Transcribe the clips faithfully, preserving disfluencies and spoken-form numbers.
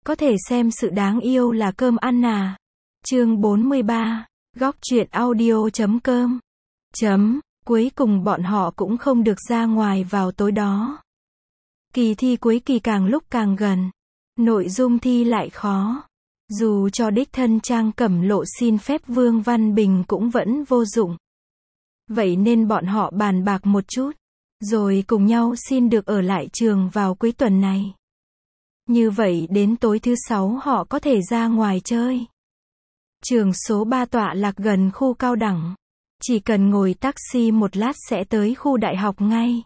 Có thể xem sự đáng yêu là cơm ăn à. Chương bốn mươi ba. Góc truyện audio chấm com. Chấm. Cuối cùng bọn họ cũng không được ra ngoài vào tối đó. Kỳ thi cuối kỳ càng lúc càng gần. Nội dung thi lại khó. Dù cho đích thân Trang Cẩm Lộ xin phép Vương Văn Bình cũng vẫn vô dụng. Vậy nên bọn họ bàn bạc một chút, rồi cùng nhau xin được ở lại trường vào cuối tuần này. Như vậy đến tối thứ sáu họ có thể ra ngoài chơi. Trường số ba tọa lạc gần khu cao đẳng. Chỉ cần ngồi taxi một lát sẽ tới khu đại học ngay.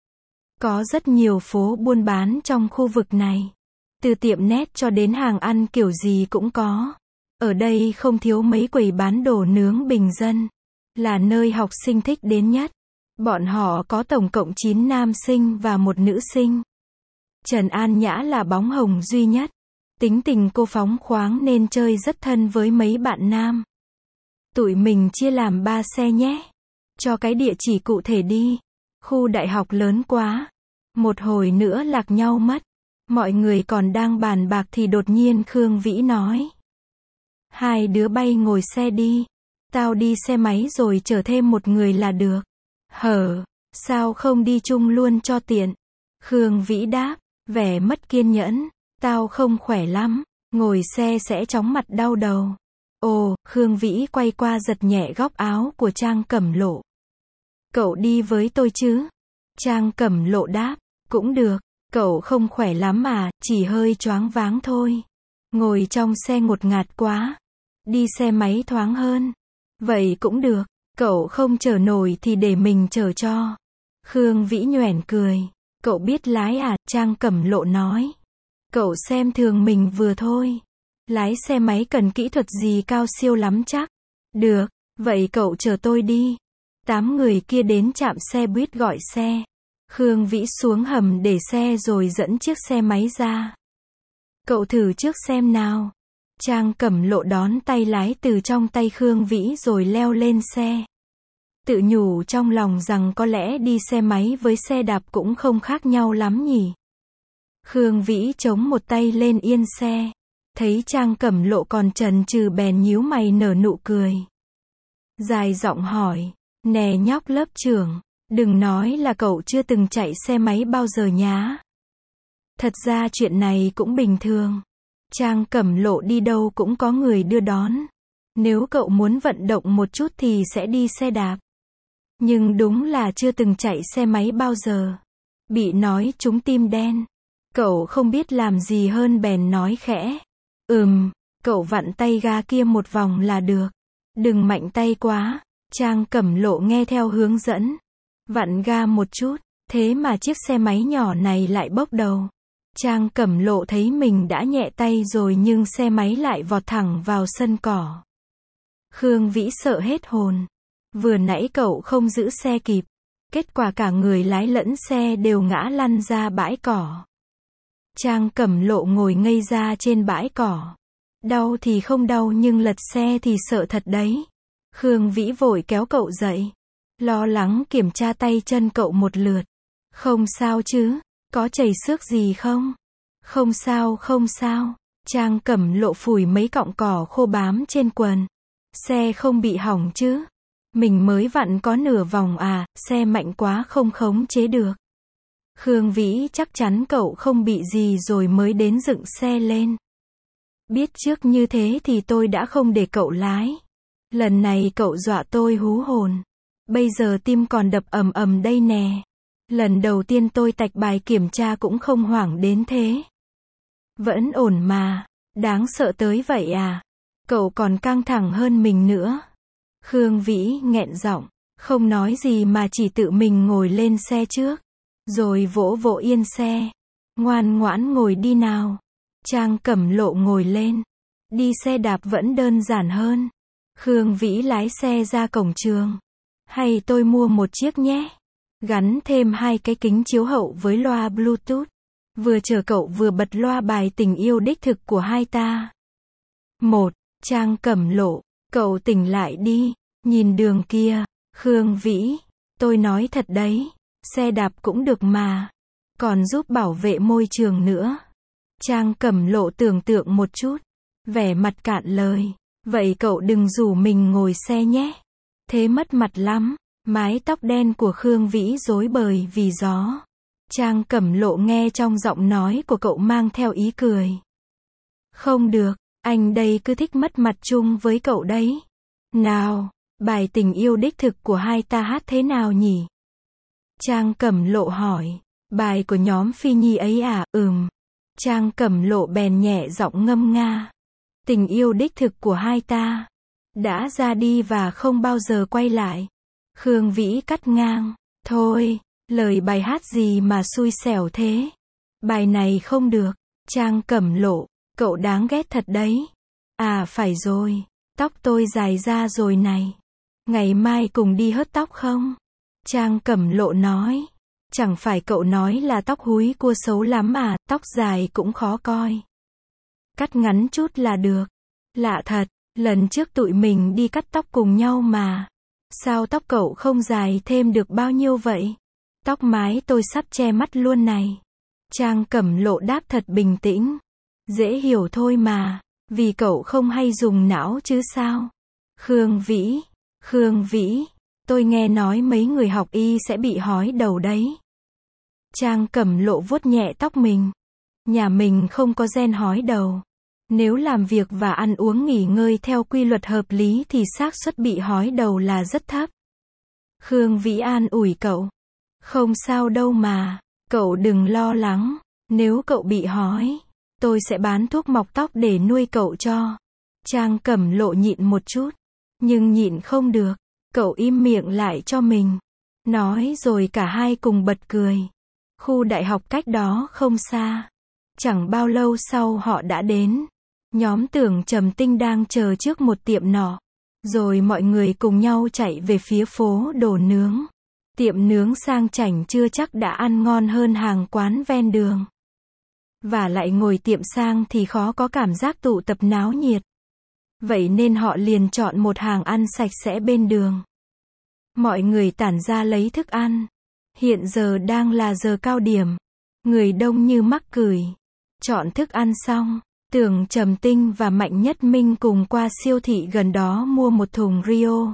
Có rất nhiều phố buôn bán trong khu vực này. Từ tiệm nét cho đến hàng ăn kiểu gì cũng có. Ở đây không thiếu mấy quầy bán đồ nướng bình dân. Là nơi học sinh thích đến nhất. Bọn họ có tổng cộng chín nam sinh và một nữ sinh. Trần An Nhã là bóng hồng duy nhất. Tính tình cô phóng khoáng nên chơi rất thân với mấy bạn nam. Tụi mình chia làm ba xe nhé. Cho cái địa chỉ cụ thể đi. Khu đại học lớn quá. Một hồi nữa lạc nhau mất. Mọi người còn đang bàn bạc thì đột nhiên Khương Vĩ nói. Hai đứa bay ngồi xe đi. Tao đi xe máy rồi chở thêm một người là được. Hở, sao không đi chung luôn cho tiện? Khương Vĩ đáp, vẻ mất kiên nhẫn. Tao không khỏe lắm, ngồi xe sẽ chóng mặt đau đầu. Ồ, Khương Vĩ quay qua giật nhẹ góc áo của Trang Cẩm Lộ. Cậu đi với tôi chứ? Trang Cẩm Lộ đáp, cũng được, cậu không khỏe lắm mà, chỉ hơi choáng váng thôi. Ngồi trong xe ngột ngạt quá. Đi xe máy thoáng hơn. Vậy cũng được, cậu không chở nổi thì để mình chở cho. Khương Vĩ nhoẻn cười. Cậu biết lái à? Trang Cẩm Lộ nói. Cậu xem thường mình vừa thôi. Lái xe máy cần kỹ thuật gì cao siêu lắm chắc. Được, vậy cậu chở tôi đi. Tám người kia đến trạm xe buýt gọi xe. Khương Vĩ xuống hầm để xe rồi dẫn chiếc xe máy ra. Cậu thử trước xem nào. Trang Cẩm Lộ đón tay lái từ trong tay Khương Vĩ rồi leo lên xe. Tự nhủ trong lòng rằng có lẽ đi xe máy với xe đạp cũng không khác nhau lắm nhỉ. Khương Vĩ chống một tay lên yên xe. Thấy Trang Cẩm Lộ còn chần chừ bèn nhíu mày nở nụ cười. Dài giọng hỏi, nè nhóc lớp trưởng, đừng nói là cậu chưa từng chạy xe máy bao giờ nhá. Thật ra chuyện này cũng bình thường. Trang Cẩm Lộ đi đâu cũng có người đưa đón. Nếu cậu muốn vận động một chút thì sẽ đi xe đạp. Nhưng đúng là chưa từng chạy xe máy bao giờ. Bị nói trúng tim đen. Cậu không biết làm gì hơn bèn nói khẽ. Ừm, cậu vặn tay ga kia một vòng là được. Đừng mạnh tay quá. Trang Cẩm Lộ nghe theo hướng dẫn. Vặn ga một chút. Thế mà chiếc xe máy nhỏ này lại bốc đầu. Trang Cẩm Lộ thấy mình đã nhẹ tay rồi nhưng xe máy lại vọt thẳng vào sân cỏ. Khương Vĩ sợ hết hồn. Vừa nãy cậu không giữ xe kịp. Kết quả cả người lái lẫn xe đều ngã lăn ra bãi cỏ. Trang Cẩm Lộ ngồi ngây ra trên bãi cỏ. Đau thì không đau nhưng lật xe thì sợ thật đấy. Khương Vĩ vội kéo cậu dậy. Lo lắng kiểm tra tay chân cậu một lượt. Không sao chứ? Có chảy xước gì không? Không sao không sao. Trang Cẩm Lộ phủi mấy cọng cỏ khô bám trên quần. Xe không bị hỏng chứ? Mình mới vặn có nửa vòng à, xe mạnh quá không khống chế được. Khương Vĩ chắc chắn cậu không bị gì rồi mới đến dựng xe lên. Biết trước như thế thì tôi đã không để cậu lái. Lần này cậu dọa tôi hú hồn. Bây giờ tim còn đập ầm ầm đây nè. Lần đầu tiên tôi tạch bài kiểm tra cũng không hoảng đến thế. Vẫn ổn mà. Đáng sợ tới vậy à? Cậu còn căng thẳng hơn mình nữa. Khương Vĩ nghẹn giọng. Không nói gì mà chỉ tự mình ngồi lên xe trước. Rồi vỗ vỗ yên xe. Ngoan ngoãn ngồi đi nào. Trang Cẩm Lộ ngồi lên. Đi xe đạp vẫn đơn giản hơn. Khương Vĩ lái xe ra cổng trường. Hay tôi mua một chiếc nhé. Gắn thêm hai cái kính chiếu hậu với loa Bluetooth. Vừa chờ cậu vừa bật loa bài tình yêu đích thực của hai ta. Một. Trang Cẩm Lộ. Cậu tỉnh lại đi. Nhìn đường kia. Khương Vĩ. Tôi nói thật đấy. Xe đạp cũng được mà. Còn giúp bảo vệ môi trường nữa. Trang Cẩm Lộ tưởng tượng một chút, vẻ mặt cạn lời. Vậy cậu đừng rủ mình ngồi xe nhé. Thế mất mặt lắm. Mái tóc đen của Khương Vĩ rối bời vì gió. Trang Cẩm Lộ nghe trong giọng nói của cậu mang theo ý cười. Không được, anh đây cứ thích mất mặt chung với cậu đấy. Nào, bài tình yêu đích thực của hai ta hát thế nào nhỉ? Trang Cẩm Lộ hỏi. Bài của nhóm Phi Nhi ấy à? Ừm. Trang Cẩm Lộ bèn nhẹ giọng ngâm nga. Tình yêu đích thực của hai ta đã ra đi và không bao giờ quay lại. Khương Vĩ cắt ngang. Thôi, lời bài hát gì mà xui xẻo thế? Bài này không được. Trang Cẩm Lộ, cậu đáng ghét thật đấy. À phải rồi, tóc tôi dài ra rồi này. Ngày mai cùng đi hớt tóc không? Trang Cẩm Lộ nói. Chẳng phải cậu nói là tóc húi cua xấu lắm à, tóc dài cũng khó coi. Cắt ngắn chút là được. Lạ thật, lần trước tụi mình đi cắt tóc cùng nhau mà. Sao tóc cậu không dài thêm được bao nhiêu vậy? Tóc mái tôi sắp che mắt luôn này. Trang Cẩm Lộ đáp thật bình tĩnh. Dễ hiểu thôi mà, vì cậu không hay dùng não chứ sao? Khương Vĩ, Khương Vĩ, tôi nghe nói mấy người học y sẽ bị hói đầu đấy. Trang Cẩm Lộ vuốt nhẹ tóc mình. Nhà mình không có gen hói đầu. Nếu làm việc và ăn uống nghỉ ngơi theo quy luật hợp lý thì xác suất bị hói đầu là rất thấp. Khương Vĩ an ủi cậu. Không sao đâu mà, cậu đừng lo lắng. Nếu cậu bị hói, tôi sẽ bán thuốc mọc tóc để nuôi cậu cho. Trang Cẩm Lộ nhịn một chút, nhưng nhịn không được. Cậu im miệng lại cho mình. Nói rồi cả hai cùng bật cười. Khu đại học cách đó không xa. Chẳng bao lâu sau họ đã đến. Nhóm Tưởng Trầm Tinh đang chờ trước một tiệm nọ. Rồi mọi người cùng nhau chạy về phía phố đồ nướng. Tiệm nướng sang chảnh chưa chắc đã ăn ngon hơn hàng quán ven đường. Và lại ngồi tiệm sang thì khó có cảm giác tụ tập náo nhiệt. Vậy nên họ liền chọn một hàng ăn sạch sẽ bên đường. Mọi người tản ra lấy thức ăn. Hiện giờ đang là giờ cao điểm. Người đông như mắc cười. Chọn thức ăn xong, Tưởng Trầm Tinh và Mạnh Nhất Minh cùng qua siêu thị gần đó mua một thùng Rio.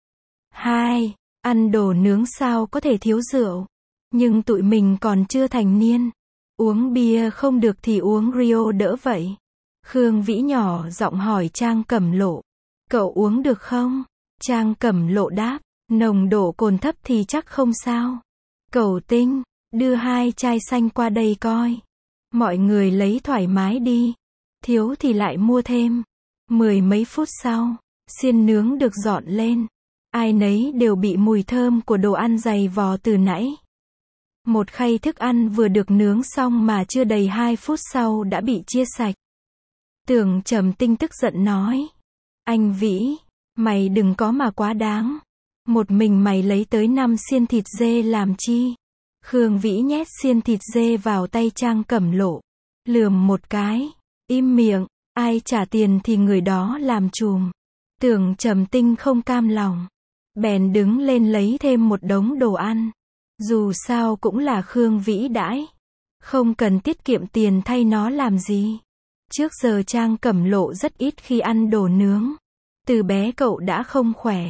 Hai, ăn đồ nướng sao có thể thiếu rượu. Nhưng tụi mình còn chưa thành niên. Uống bia không được thì uống Rio đỡ vậy. Khương Vĩ nhỏ giọng hỏi Trang Cẩm Lộ. Cậu uống được không? Trang Cẩm Lộ đáp. Nồng độ cồn thấp thì chắc không sao. Cậu Tinh, đưa hai chai xanh qua đây coi. Mọi người lấy thoải mái đi. Thiếu thì lại mua thêm. Mười mấy phút sau, xiên nướng được dọn lên. Ai nấy đều bị mùi thơm của đồ ăn dày vò từ nãy. Một khay thức ăn vừa được nướng xong mà chưa đầy hai phút sau đã bị chia sạch. Tưởng Trầm Tinh tức giận nói. Anh Vĩ, mày đừng có mà quá đáng. Một mình mày lấy tới năm xiên thịt dê làm chi? Khương Vĩ nhét xiên thịt dê vào tay Trang Cẩm Lộ. Lườm một cái. Im miệng, ai trả tiền thì người đó làm chùm. Tưởng Trầm Tinh không cam lòng. Bèn đứng lên lấy thêm một đống đồ ăn. Dù sao cũng là Khương Vĩ đãi. Không cần tiết kiệm tiền thay nó làm gì. Trước giờ Trang Cẩm Lộ rất ít khi ăn đồ nướng. Từ bé cậu đã không khỏe.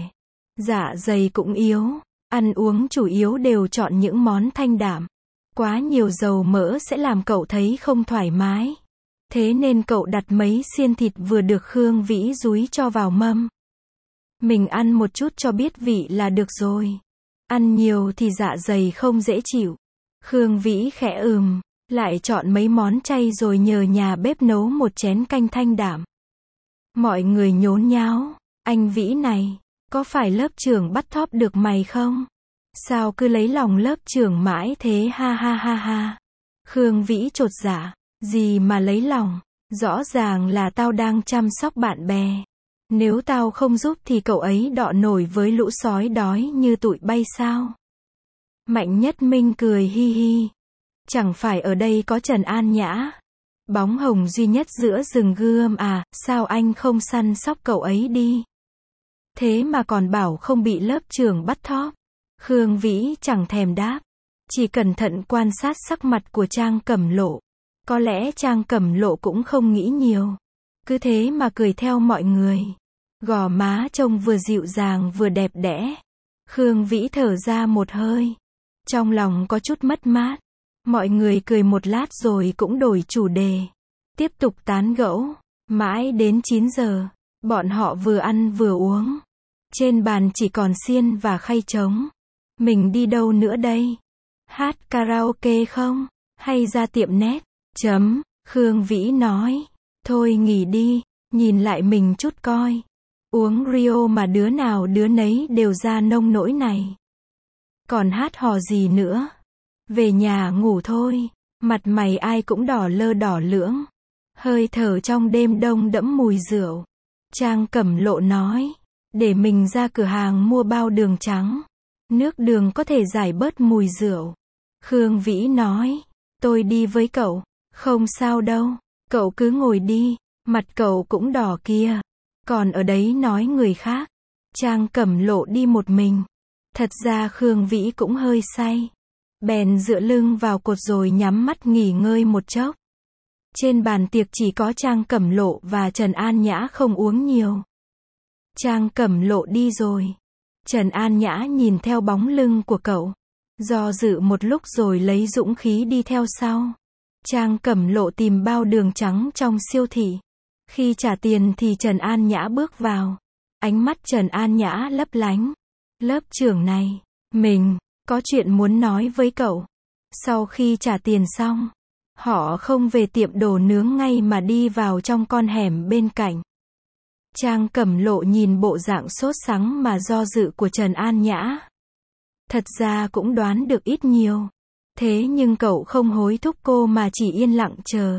Dạ dày cũng yếu. Ăn uống chủ yếu đều chọn những món thanh đạm. Quá nhiều dầu mỡ sẽ làm cậu thấy không thoải mái. Thế nên cậu đặt mấy xiên thịt vừa được Khương Vĩ dúi cho vào mâm. Mình ăn một chút cho biết vị là được rồi. Ăn nhiều thì dạ dày không dễ chịu. Khương Vĩ khẽ ừm, lại chọn mấy món chay rồi nhờ nhà bếp nấu một chén canh thanh đạm. Mọi người nhốn nháo. Anh Vĩ này, có phải lớp trưởng bắt thóp được mày không? Sao cứ lấy lòng lớp trưởng mãi thế ha ha ha ha. Khương Vĩ chột dạ. Gì mà lấy lòng, rõ ràng là tao đang chăm sóc bạn bè. Nếu tao không giúp thì cậu ấy đọ nổi với lũ sói đói như tụi bay sao? Mạnh Nhất Minh cười hi hi. Chẳng phải ở đây có Trần An Nhã, bóng hồng duy nhất giữa rừng gươm à, sao anh không săn sóc cậu ấy đi? Thế mà còn bảo không bị lớp trưởng bắt thóp. Khương Vĩ chẳng thèm đáp, chỉ cẩn thận quan sát sắc mặt của Trang Cẩm Lộ. Có lẽ Trang Cẩm Lộ cũng không nghĩ nhiều. Cứ thế mà cười theo mọi người. Gò má trông vừa dịu dàng vừa đẹp đẽ. Khương Vĩ thở ra một hơi. Trong lòng có chút mất mát. Mọi người cười một lát rồi cũng đổi chủ đề. Tiếp tục tán gẫu. Mãi đến chín giờ. Bọn họ vừa ăn vừa uống. Trên bàn chỉ còn xiên và khay trống. Mình đi đâu nữa đây? Hát karaoke không? Hay ra tiệm net? Chấm. Khương Vĩ nói. Thôi nghỉ đi. Nhìn lại mình chút coi. Uống Rio mà đứa nào đứa nấy đều ra nông nỗi này. Còn hát hò gì nữa? Về nhà ngủ thôi. Mặt mày ai cũng đỏ lơ đỏ lưỡng. Hơi thở trong đêm đông đẫm mùi rượu. Trang Cẩm Lộ nói. Để mình ra cửa hàng mua bao đường trắng. Nước đường có thể giải bớt mùi rượu. Khương Vĩ nói. Tôi đi với cậu. Không sao đâu. Cậu cứ ngồi đi. Mặt cậu cũng đỏ kia. Còn ở đấy nói người khác. Trang Cẩm Lộ đi một mình. Thật ra Khương Vĩ cũng hơi say. Bèn dựa lưng vào cột rồi nhắm mắt nghỉ ngơi một chốc. Trên bàn tiệc chỉ có Trang Cẩm Lộ và Trần An Nhã không uống nhiều. Trang Cẩm Lộ đi rồi. Trần An Nhã nhìn theo bóng lưng của cậu. Do dự một lúc rồi lấy dũng khí đi theo sau. Trang Cẩm Lộ tìm bao đường trắng trong siêu thị. Khi trả tiền thì Trần An Nhã bước vào. Ánh mắt Trần An Nhã lấp lánh. Lớp trưởng này, mình có chuyện muốn nói với cậu. Sau khi trả tiền xong, họ không về tiệm đồ nướng ngay mà đi vào trong con hẻm bên cạnh. Trang Cẩm Lộ nhìn bộ dạng sốt sắng mà do dự của Trần An Nhã. Thật ra cũng đoán được ít nhiều. Thế nhưng cậu không hối thúc cô mà chỉ yên lặng chờ.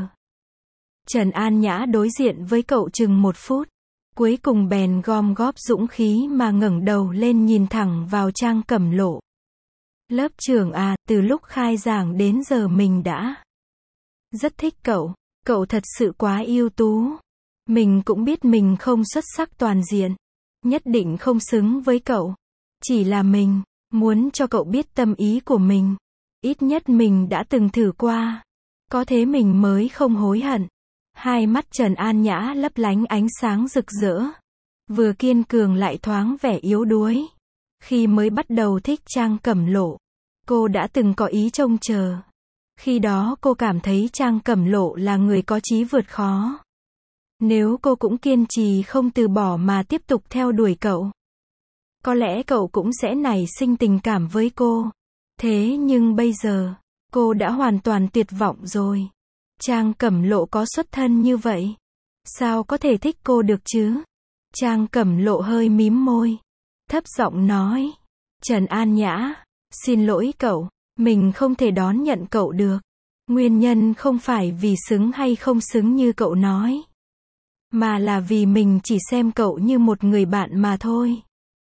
Trần An Nhã đối diện với cậu chừng một phút. Cuối cùng bèn gom góp dũng khí mà ngẩng đầu lên nhìn thẳng vào Trang Cẩm Lộ. Lớp trưởng à, từ lúc khai giảng đến giờ mình đã rất thích cậu. Cậu thật sự quá ưu tú. Mình cũng biết mình không xuất sắc toàn diện. Nhất định không xứng với cậu. Chỉ là mình muốn cho cậu biết tâm ý của mình. Ít nhất mình đã từng thử qua. Có thế mình mới không hối hận. Hai mắt Trần An Nhã lấp lánh ánh sáng rực rỡ. Vừa kiên cường lại thoáng vẻ yếu đuối. Khi mới bắt đầu thích Trang Cẩm Lộ, cô đã từng có ý trông chờ. Khi đó cô cảm thấy Trang Cẩm Lộ là người có chí vượt khó. Nếu cô cũng kiên trì không từ bỏ mà tiếp tục theo đuổi cậu, có lẽ cậu cũng sẽ nảy sinh tình cảm với cô. Thế nhưng bây giờ, cô đã hoàn toàn tuyệt vọng rồi. Trang Cẩm Lộ có xuất thân như vậy, sao có thể thích cô được chứ? Trang Cẩm Lộ hơi mím môi, thấp giọng nói. Trần An Nhã, xin lỗi cậu, mình không thể đón nhận cậu được. Nguyên nhân không phải vì xứng hay không xứng như cậu nói, mà là vì mình chỉ xem cậu như một người bạn mà thôi.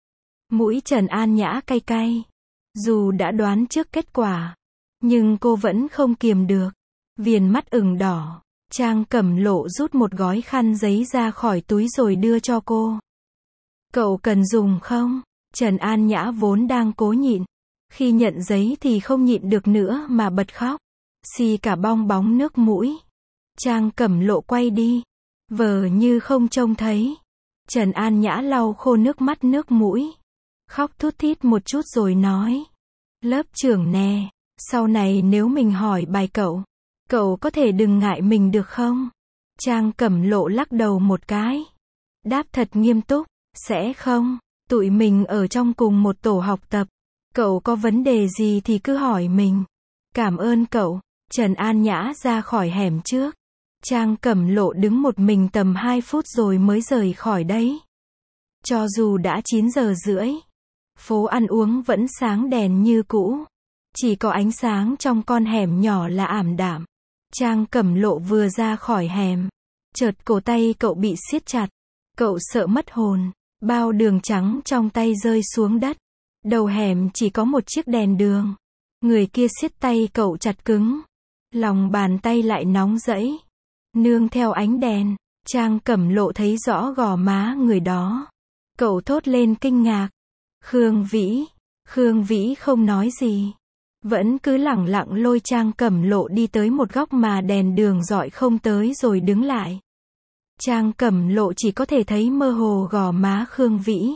Mũi Trần An Nhã cay cay. Dù đã đoán trước kết quả, nhưng cô vẫn không kiềm được. Viền mắt ửng đỏ. Trang Cẩm Lộ rút một gói khăn giấy ra khỏi túi rồi đưa cho cô. Cậu cần dùng không? Trần An Nhã vốn đang cố nhịn. Khi nhận giấy thì không nhịn được nữa mà bật khóc. Xì cả bong bóng nước mũi. Trang Cẩm Lộ quay đi. Vờ như không trông thấy. Trần An Nhã lau khô nước mắt nước mũi. Khóc thút thít một chút rồi nói. Lớp trưởng nè, sau này nếu mình hỏi bài cậu, cậu có thể đừng ngại mình được không? Trang Cẩm Lộ lắc đầu một cái. Đáp thật nghiêm túc, sẽ không, tụi mình ở trong cùng một tổ học tập. Cậu có vấn đề gì thì cứ hỏi mình. Cảm ơn cậu. Trần An Nhã ra khỏi hẻm trước. Trang Cẩm Lộ đứng một mình tầm hai phút rồi mới rời khỏi đấy. Cho dù đã chín giờ rưỡi, phố ăn uống vẫn sáng đèn như cũ. Chỉ có ánh sáng trong con hẻm nhỏ là ảm đạm. Trang Cẩm Lộ vừa ra khỏi hẻm, chợt cổ tay cậu bị siết chặt. Cậu sợ mất hồn. Bao đường trắng trong tay rơi xuống đất. Đầu hẻm chỉ có một chiếc đèn đường. Người kia siết tay cậu chặt cứng. Lòng bàn tay lại nóng rẫy. Nương theo ánh đèn, Trang Cẩm Lộ thấy rõ gò má người đó. Cậu thốt lên kinh ngạc. Khương Vĩ. Khương Vĩ không nói gì. Vẫn cứ lẳng lặng lôi Trang Cẩm Lộ đi tới một góc mà đèn đường rọi không tới rồi đứng lại. Trang Cẩm Lộ chỉ có thể thấy mơ hồ gò má Khương Vĩ.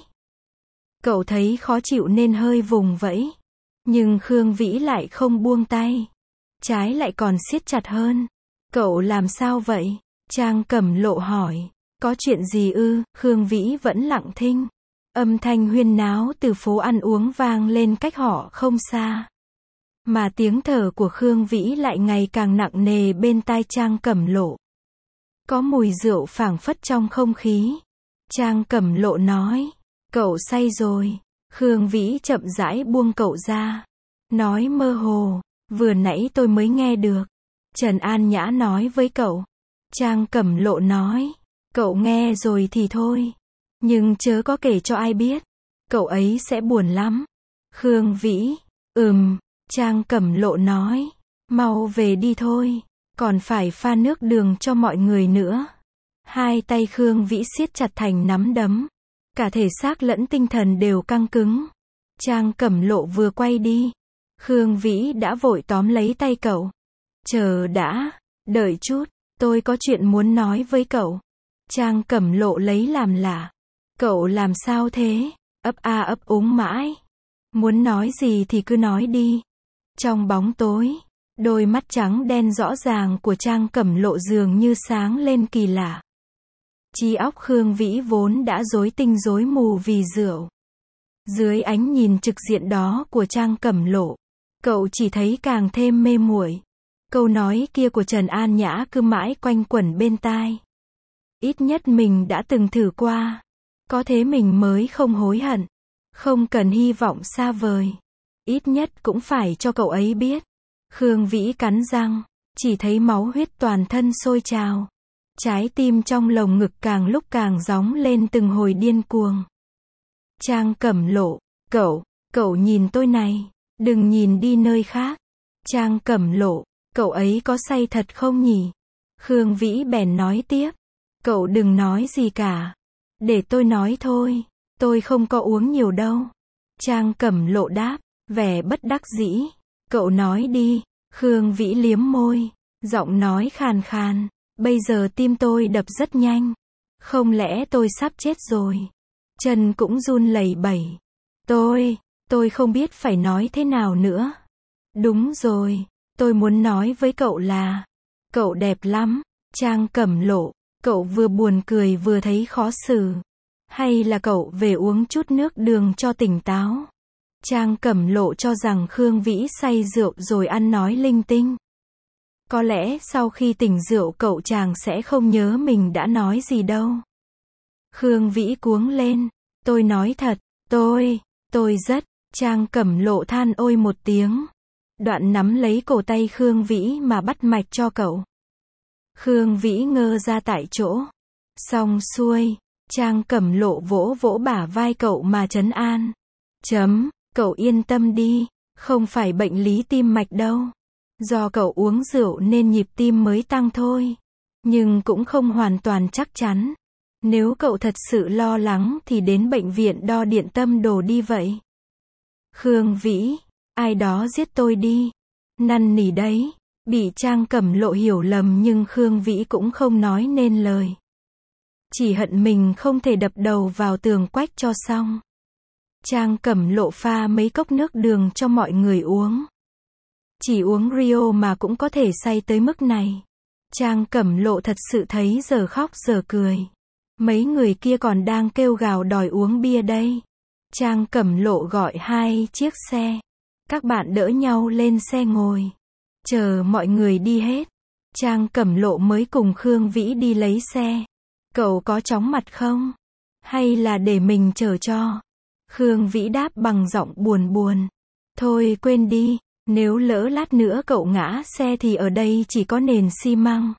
Cậu thấy khó chịu nên hơi vùng vẫy. Nhưng Khương Vĩ lại không buông tay. Trái lại còn siết chặt hơn. Cậu làm sao vậy? Trang Cẩm Lộ hỏi. Có chuyện gì ư? Khương Vĩ vẫn lặng thinh. Âm thanh huyên náo từ phố ăn uống vang lên cách họ không xa. Mà tiếng thở của Khương Vĩ lại ngày càng nặng nề bên tai Trang Cẩm Lộ. Có mùi rượu phảng phất trong không khí. Trang Cẩm Lộ nói. Cậu say rồi. Khương Vĩ chậm rãi buông cậu ra. Nói mơ hồ. Vừa nãy tôi mới nghe được. Trần An Nhã nói với cậu. Trang Cẩm Lộ nói. Cậu nghe rồi thì thôi. Nhưng chớ có kể cho ai biết. Cậu ấy sẽ buồn lắm. Khương Vĩ. Ừm. Trang Cẩm Lộ nói. Mau về đi thôi. Còn phải pha nước đường cho mọi người nữa. Hai tay Khương Vĩ siết chặt thành nắm đấm. Cả thể xác lẫn tinh thần đều căng cứng. Trang Cẩm Lộ vừa quay đi. Khương Vĩ đã vội tóm lấy tay cậu. Chờ đã. Đợi chút. Tôi có chuyện muốn nói với cậu. Trang Cẩm Lộ lấy làm lạ. Cậu làm sao thế? Ấp a ấp úng mãi. Muốn nói gì thì cứ nói đi. Trong bóng tối, đôi mắt trắng đen rõ ràng của Trang Cẩm Lộ dường như sáng lên kỳ lạ. Trí óc Khương Vĩ vốn đã rối tinh rối mù vì rượu. Dưới ánh nhìn trực diện đó của Trang Cẩm Lộ, cậu chỉ thấy càng thêm mê muội. Câu nói kia của Trần An Nhã cứ mãi quanh quẩn bên tai. Ít nhất mình đã từng thử qua. Có thế mình mới không hối hận. Không cần hy vọng xa vời. Ít nhất cũng phải cho cậu ấy biết. Khương Vĩ cắn răng. Chỉ thấy máu huyết toàn thân sôi trào. Trái tim trong lồng ngực càng lúc càng gióng lên từng hồi điên cuồng. Trang Cẩm Lộ. Cậu, cậu nhìn tôi này. Đừng nhìn đi nơi khác. Trang Cẩm Lộ. Cậu ấy có say thật không nhỉ? Khương Vĩ bèn nói tiếp. Cậu đừng nói gì cả. Để tôi nói thôi. Tôi không có uống nhiều đâu. Trang Cẩm Lộ đáp. Vẻ bất đắc dĩ. Cậu nói đi. Khương Vĩ liếm môi. Giọng nói khàn khàn. Bây giờ tim tôi đập rất nhanh. Không lẽ tôi sắp chết rồi? Chân cũng run lẩy bẩy. Tôi, tôi không biết phải nói thế nào nữa. Đúng rồi. Tôi muốn nói với cậu là. Cậu đẹp lắm. Trang Cẩm Lộ. Cậu vừa buồn cười vừa thấy khó xử. Hay là cậu về uống chút nước đường cho tỉnh táo? Trang Cẩm Lộ cho rằng Khương Vĩ say rượu rồi ăn nói linh tinh. Có lẽ sau khi tỉnh rượu cậu chàng sẽ không nhớ mình đã nói gì đâu. Khương Vĩ cuống lên. Tôi nói thật. Tôi, tôi rất. Trang Cẩm Lộ than ôi một tiếng. Đoạn nắm lấy cổ tay Khương Vĩ mà bắt mạch cho cậu. Khương Vĩ ngơ ra tại chỗ. Xong xuôi. Trang Cẩm Lộ vỗ vỗ bả vai cậu mà trấn an. Chấm. Cậu yên tâm đi. Không phải bệnh lý tim mạch đâu. Do cậu uống rượu nên nhịp tim mới tăng thôi. Nhưng cũng không hoàn toàn chắc chắn. Nếu cậu thật sự lo lắng thì đến bệnh viện đo điện tâm đồ đi vậy. Khương Vĩ. Ai đó giết tôi đi. Năn nỉ đấy. Bị Trang Cẩm Lộ hiểu lầm nhưng Khương Vĩ cũng không nói nên lời. Chỉ hận mình không thể đập đầu vào tường quách cho xong. Trang Cẩm Lộ pha mấy cốc nước đường cho mọi người uống. Chỉ uống Rio mà cũng có thể say tới mức này. Trang Cẩm Lộ thật sự thấy giờ khóc giờ cười. Mấy người kia còn đang kêu gào đòi uống bia đây. Trang Cẩm Lộ gọi hai chiếc xe. Các bạn đỡ nhau lên xe ngồi. Chờ mọi người đi hết. Trang Cẩm Lộ mới cùng Khương Vĩ đi lấy xe. Cậu có chóng mặt không? Hay là để mình chở cho? Khương Vĩ đáp bằng giọng buồn buồn. Thôi quên đi. Nếu lỡ lát nữa cậu ngã xe thì ở đây chỉ có nền xi măng.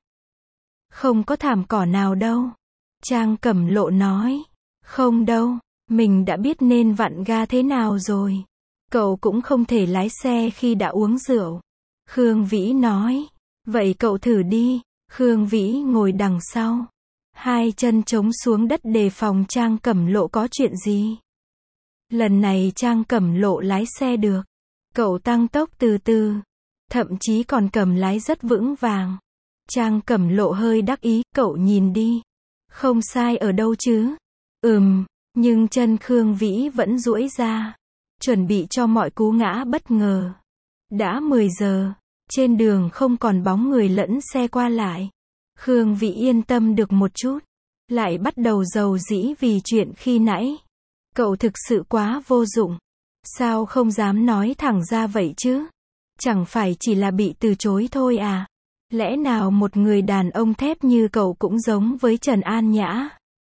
Không có thảm cỏ nào đâu. Trang Cẩm Lộ nói. Không đâu. Mình đã biết nên vặn ga thế nào rồi. Cậu cũng không thể lái xe khi đã uống rượu. Khương Vĩ nói. Vậy cậu thử đi. Khương Vĩ ngồi đằng sau. Hai chân chống xuống đất đề phòng Trang Cẩm Lộ có chuyện gì. Lần này Trang Cẩm Lộ lái xe được. Cậu tăng tốc từ từ, thậm chí còn cầm lái rất vững vàng. Trang Cẩm Lộ hơi đắc ý, cậu nhìn đi. Không sai ở đâu chứ. Ừm, nhưng chân Khương Vĩ vẫn duỗi ra, chuẩn bị cho mọi cú ngã bất ngờ. Đã mười giờ, trên đường không còn bóng người lẫn xe qua lại. Khương Vĩ yên tâm được một chút, lại bắt đầu rầu rĩ vì chuyện khi nãy. Cậu thực sự quá vô dụng. Sao không dám nói thẳng ra vậy chứ? Chẳng phải chỉ là bị từ chối thôi à? Lẽ nào một người đàn ông thép như cậu cũng giống với Trần An Nhã?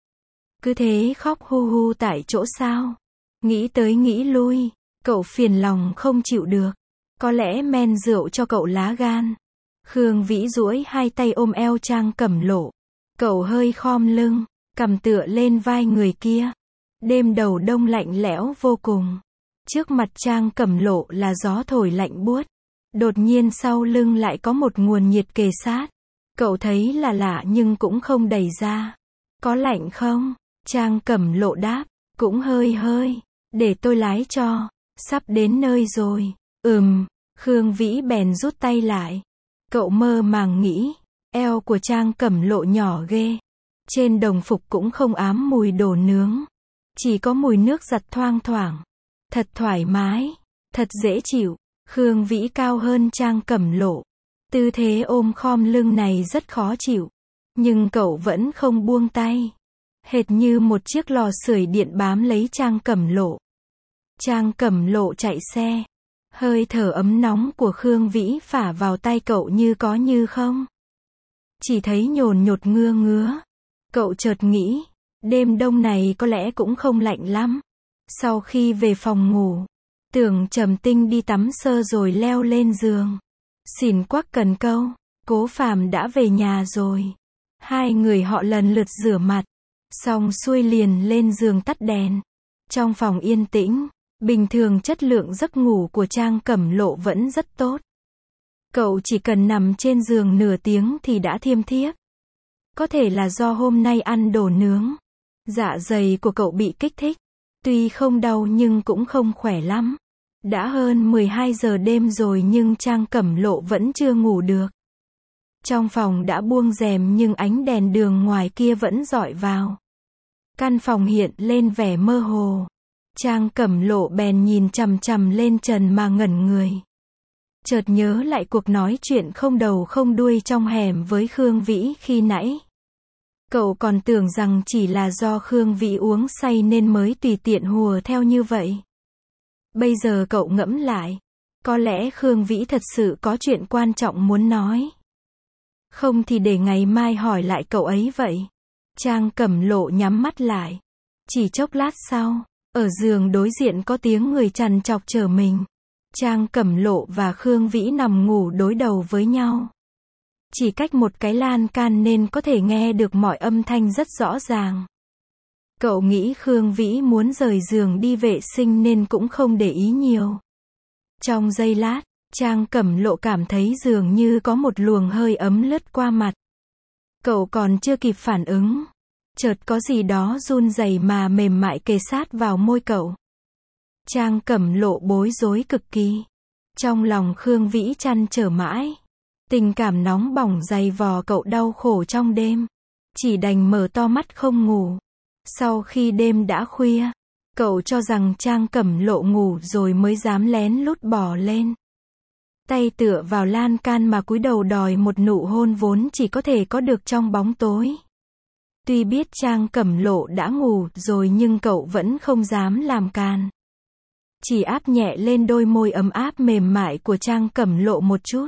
Cứ thế khóc hu hu tại chỗ sao? Nghĩ tới nghĩ lui, cậu phiền lòng không chịu được. Có lẽ men rượu cho cậu lá gan. Khương Vĩ duỗi hai tay ôm eo Trang Cẩm Lộ. Cậu hơi khom lưng, cằm tựa lên vai người kia. Đêm đầu đông lạnh lẽo vô cùng. Trước mặt Trang Cẩm Lộ là gió thổi lạnh buốt. Đột nhiên sau lưng lại có một nguồn nhiệt kề sát. Cậu thấy là lạ nhưng cũng không đẩy ra. Có lạnh không? Trang Cẩm Lộ đáp. Cũng hơi hơi. Để tôi lái cho. Sắp đến nơi rồi. Ừm. Khương Vĩ bèn rút tay lại. Cậu mơ màng nghĩ. Eo của Trang Cẩm Lộ nhỏ ghê. Trên đồng phục cũng không ám mùi đồ nướng. Chỉ có mùi nước giặt thoang thoảng. Thật thoải mái. Thật dễ chịu. Khương Vĩ cao hơn Trang Cẩm Lộ. Tư thế ôm khom lưng này rất khó chịu. Nhưng cậu vẫn không buông tay. Hệt như một chiếc lò sưởi điện bám lấy Trang Cẩm Lộ. Trang Cẩm Lộ chạy xe. Hơi thở ấm nóng của Khương Vĩ phả vào tay cậu như có như không. Chỉ thấy nhồn nhột ngứa ngứa. Cậu chợt nghĩ, đêm đông này có lẽ cũng không lạnh lắm. Sau khi về phòng ngủ, Tưởng Trầm Tinh đi tắm sơ rồi leo lên giường. Xỉn quắc cần câu, Cố Phàm đã về nhà rồi. Hai người họ lần lượt rửa mặt, xong xuôi liền lên giường tắt đèn. Trong phòng yên tĩnh, bình thường chất lượng giấc ngủ của Trang Cẩm Lộ vẫn rất tốt. Cậu chỉ cần nằm trên giường nửa tiếng thì đã thiêm thiếp. Có thể là do hôm nay ăn đồ nướng. Dạ dày của cậu bị kích thích. Tuy không đau nhưng cũng không khỏe lắm. Đã hơn mười hai giờ đêm rồi nhưng Trang Cẩm Lộ vẫn chưa ngủ được. Trong phòng đã buông rèm nhưng ánh đèn đường ngoài kia vẫn rọi vào. Căn phòng hiện lên vẻ mơ hồ. Trang Cẩm Lộ bèn nhìn chằm chằm lên trần mà ngẩn người. Chợt nhớ lại cuộc nói chuyện không đầu không đuôi trong hẻm với Khương Vĩ khi nãy. Cậu còn tưởng rằng chỉ là do Khương Vĩ uống say nên mới tùy tiện hùa theo như vậy. Bây giờ cậu ngẫm lại, có lẽ Khương Vĩ thật sự có chuyện quan trọng muốn nói. Không thì để ngày mai hỏi lại cậu ấy vậy. Trang Cẩm Lộ nhắm mắt lại. Chỉ chốc lát sau, ở giường đối diện có tiếng người trằn trọc trở mình. Trang Cẩm Lộ và Khương Vĩ nằm ngủ đối đầu với nhau. Chỉ cách một cái lan can nên có thể nghe được mọi âm thanh rất rõ ràng. Cậu nghĩ Khương Vĩ muốn rời giường đi vệ sinh nên cũng không để ý nhiều. Trong giây lát, Trang Cẩm Lộ cảm thấy dường như có một luồng hơi ấm lướt qua mặt. Cậu còn chưa kịp phản ứng. Chợt có gì đó run rẩy mà mềm mại kề sát vào môi cậu. Trang Cẩm Lộ bối rối cực kỳ. Trong lòng Khương Vĩ trăn trở mãi. Tình cảm nóng bỏng dày vò cậu đau khổ trong đêm. Chỉ đành mở to mắt không ngủ. Sau khi đêm đã khuya, cậu cho rằng Trang Cẩm Lộ ngủ rồi mới dám lén lút bò lên. Tay tựa vào lan can mà cúi đầu đòi một nụ hôn vốn chỉ có thể có được trong bóng tối. Tuy biết Trang Cẩm Lộ đã ngủ rồi nhưng cậu vẫn không dám làm càn. Chỉ áp nhẹ lên đôi môi ấm áp mềm mại của Trang Cẩm Lộ một chút.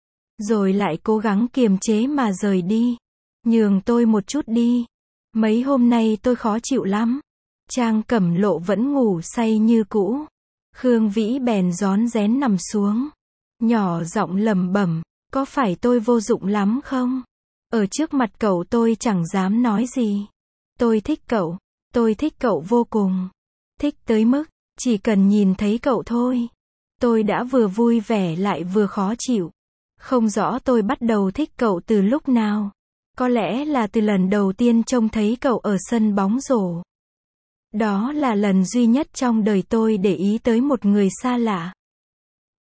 Rồi lại cố gắng kiềm chế mà rời đi. Nhường tôi một chút đi. Mấy hôm nay tôi khó chịu lắm. Trang Cẩm Lộ vẫn ngủ say như cũ. Khương Vĩ bèn rón rén nằm xuống. Nhỏ giọng lẩm bẩm, có phải tôi vô dụng lắm không? Ở trước mặt cậu tôi chẳng dám nói gì. Tôi thích cậu. Tôi thích cậu vô cùng. Thích tới mức, chỉ cần nhìn thấy cậu thôi. Tôi đã vừa vui vẻ lại vừa khó chịu. Không rõ tôi bắt đầu thích cậu từ lúc nào. Có lẽ là từ lần đầu tiên trông thấy cậu ở sân bóng rổ. Đó là lần duy nhất trong đời tôi để ý tới một người xa lạ.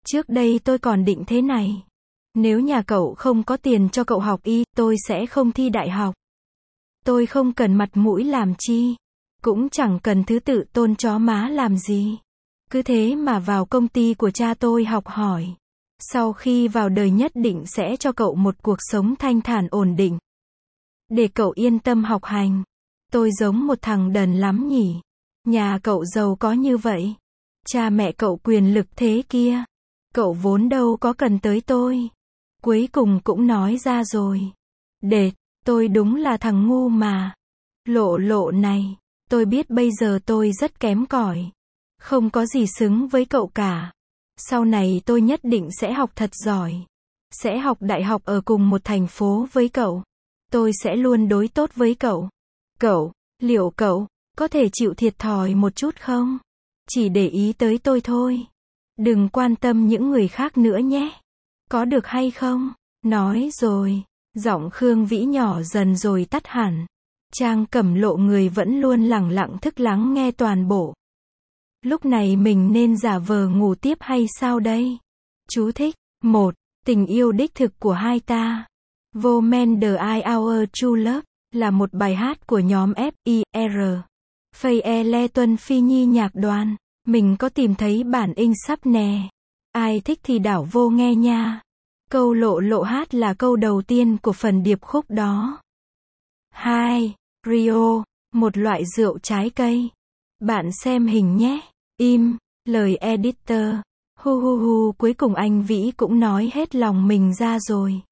Trước đây tôi còn định thế này. Nếu nhà cậu không có tiền cho cậu học y, tôi sẽ không thi đại học. Tôi không cần mặt mũi làm chi. Cũng chẳng cần thứ tự tôn chó má làm gì. Cứ thế mà vào công ty của cha tôi học hỏi. Sau khi vào đời nhất định sẽ cho cậu một cuộc sống thanh thản ổn định. Để cậu yên tâm học hành. Tôi giống một thằng đần lắm nhỉ. Nhà cậu giàu có như vậy. Cha mẹ cậu quyền lực thế kia. Cậu vốn đâu có cần tới tôi. Cuối cùng cũng nói ra rồi. Đệt, tôi đúng là thằng ngu mà. Lộ lộ này, tôi biết bây giờ tôi rất kém cỏi. Không có gì xứng với cậu cả. Sau này tôi nhất định sẽ học thật giỏi. Sẽ học đại học ở cùng một thành phố với cậu. Tôi sẽ luôn đối tốt với cậu. Cậu, liệu cậu có thể chịu thiệt thòi một chút không? Chỉ để ý tới tôi thôi. Đừng quan tâm những người khác nữa nhé. Có được hay không? Nói rồi. Giọng Khương Vĩ nhỏ dần rồi tắt hẳn. Trang Cẩm Lộ người vẫn luôn lẳng lặng thức lắng nghe toàn bộ. Lúc này mình nên giả vờ ngủ tiếp hay sao đây? Chú thích. một. Tình yêu đích thực của hai ta. Woman the I Our True Love là một bài hát của nhóm F I R. Faye Le Tuân Phi Nhi nhạc đoàn. Mình có tìm thấy bản in sắp nè. Ai thích thì đảo vô nghe nha. Câu lộ lộ hát là câu đầu tiên của phần điệp khúc đó. hai. Rio, một loại rượu trái cây. Bạn xem hình nhé. Im, lời editor. Hu hu hu, cuối cùng anh Vĩ cũng nói hết lòng mình ra rồi.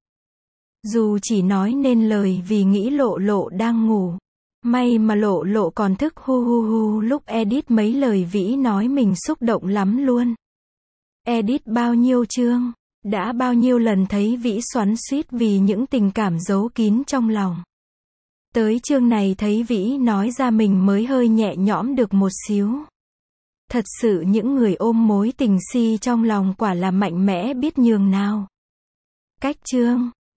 Dù chỉ nói nên lời vì nghĩ lộ lộ đang ngủ. May mà lộ lộ còn thức hu hu hu lúc edit mấy lời Vĩ nói, mình xúc động lắm luôn. Edit bao nhiêu chương, đã bao nhiêu lần thấy Vĩ xoắn xuýt vì những tình cảm giấu kín trong lòng. Tới chương này thấy Vĩ nói ra mình mới hơi nhẹ nhõm được một xíu. Thật sự những người ôm mối tình si trong lòng quả là mạnh mẽ biết nhường nào. Cách chương